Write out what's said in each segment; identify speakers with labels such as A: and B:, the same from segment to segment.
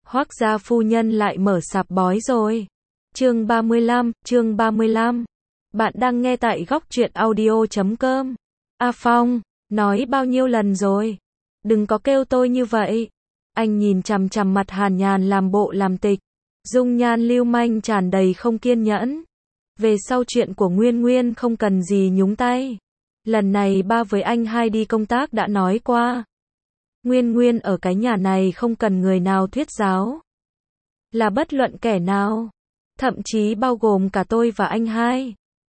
A: Hoác gia phu nhân lại mở sạp bói rồi. Chương 35. Bạn đang nghe tại góc truyện audio.com. A Phong, nói bao nhiêu lần rồi? Đừng có kêu tôi như vậy. Anh nhìn chằm chằm mặt Hàn Nhàn làm bộ làm tịch. Dung nhan lưu manh tràn đầy không kiên nhẫn. Về sau chuyện của Nguyên Nguyên không cần gì nhúng tay. Lần này ba với anh hai đi công tác đã nói qua. Nguyên Nguyên ở cái nhà này không cần người nào thuyết giáo. Là bất luận kẻ nào. Thậm chí bao gồm cả tôi và anh hai.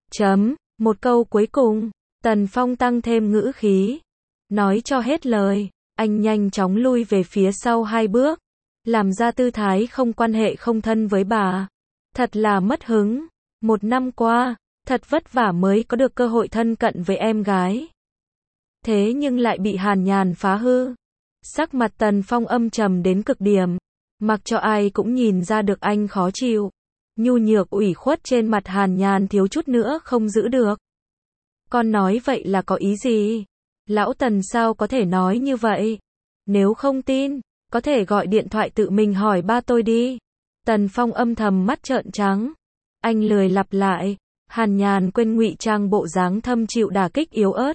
A: Một câu cuối cùng, Tần Phong tăng thêm ngữ khí. Nói cho hết lời, anh nhanh chóng lui về phía sau 2 bước. Làm ra tư thái không quan hệ không thân với bà. Thật là mất hứng. 1 năm qua, thật vất vả mới có được cơ hội thân cận với em gái. Thế nhưng lại bị Hàn Nhàn phá hư. Sắc mặt Tần Phong âm trầm đến cực điểm. Mặc cho ai cũng nhìn ra được anh khó chịu. Nhu nhược ủy khuất trên mặt Hàn Nhàn thiếu chút nữa không giữ được. Con nói vậy là có ý gì? Lão Tần sao có thể nói như vậy? Nếu không tin, có thể gọi điện thoại tự mình hỏi ba tôi đi. Tần Phong âm thầm mắt trợn trắng. Anh lười lặp lại. Hàn Nhàn quên ngụy trang bộ dáng thâm chịu đả kích yếu ớt.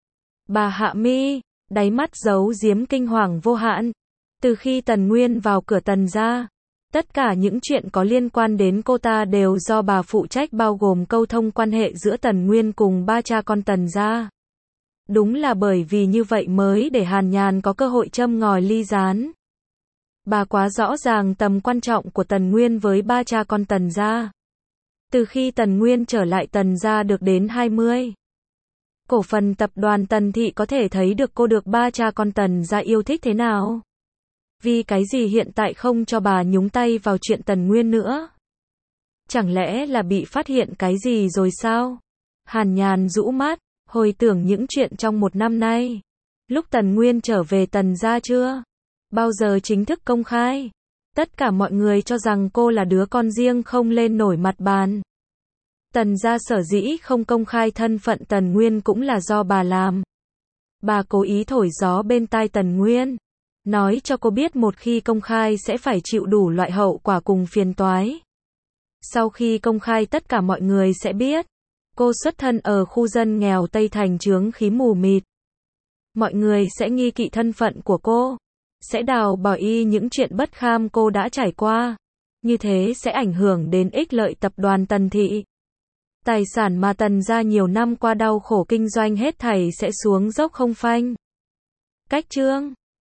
A: Bà hạ mi, đáy mắt giấu giếm kinh hoàng vô hạn. Từ khi Tần Nguyên vào cửa Tần gia, tất cả những chuyện có liên quan đến cô ta đều do bà phụ trách, bao gồm câu thông quan hệ giữa Tần Nguyên cùng ba cha con Tần gia. Đúng là bởi vì như vậy mới để Hàn Nhàn có cơ hội châm ngòi ly gián. Bà quá rõ ràng tầm quan trọng của Tần Nguyên với ba cha con Tần gia. Từ khi Tần Nguyên trở lại Tần gia được đến 20. Cổ phần tập đoàn Tần Thị có thể thấy được cô được ba cha con Tần gia yêu thích thế nào. Vì cái gì hiện tại không cho bà nhúng tay vào chuyện Tần Nguyên nữa? Chẳng lẽ là bị phát hiện cái gì rồi sao? Hàn Nhàn rũ mắt, hồi tưởng những chuyện trong 1 năm nay. Lúc Tần Nguyên trở về Tần gia chưa bao giờ chính thức công khai. Tất cả mọi người cho rằng cô là đứa con riêng không lên nổi mặt bàn. Tần gia sở dĩ không công khai thân phận Tần Nguyên cũng là do bà làm. Bà cố ý thổi gió bên tai Tần Nguyên. Nói cho cô biết một khi công khai sẽ phải chịu đủ loại hậu quả cùng phiền toái. Sau khi công khai tất cả mọi người sẽ biết. Cô xuất thân ở khu dân nghèo Tây Thành chướng khí mù mịt. Mọi người sẽ nghi kỵ thân phận của cô. Sẽ đào bỏ y những chuyện bất kham cô đã trải qua. Như thế sẽ ảnh hưởng đến ích lợi tập đoàn Tần Thị. Tài sản mà Tần gia nhiều năm qua đau khổ kinh doanh hết thảy sẽ xuống dốc không phanh. Cách chương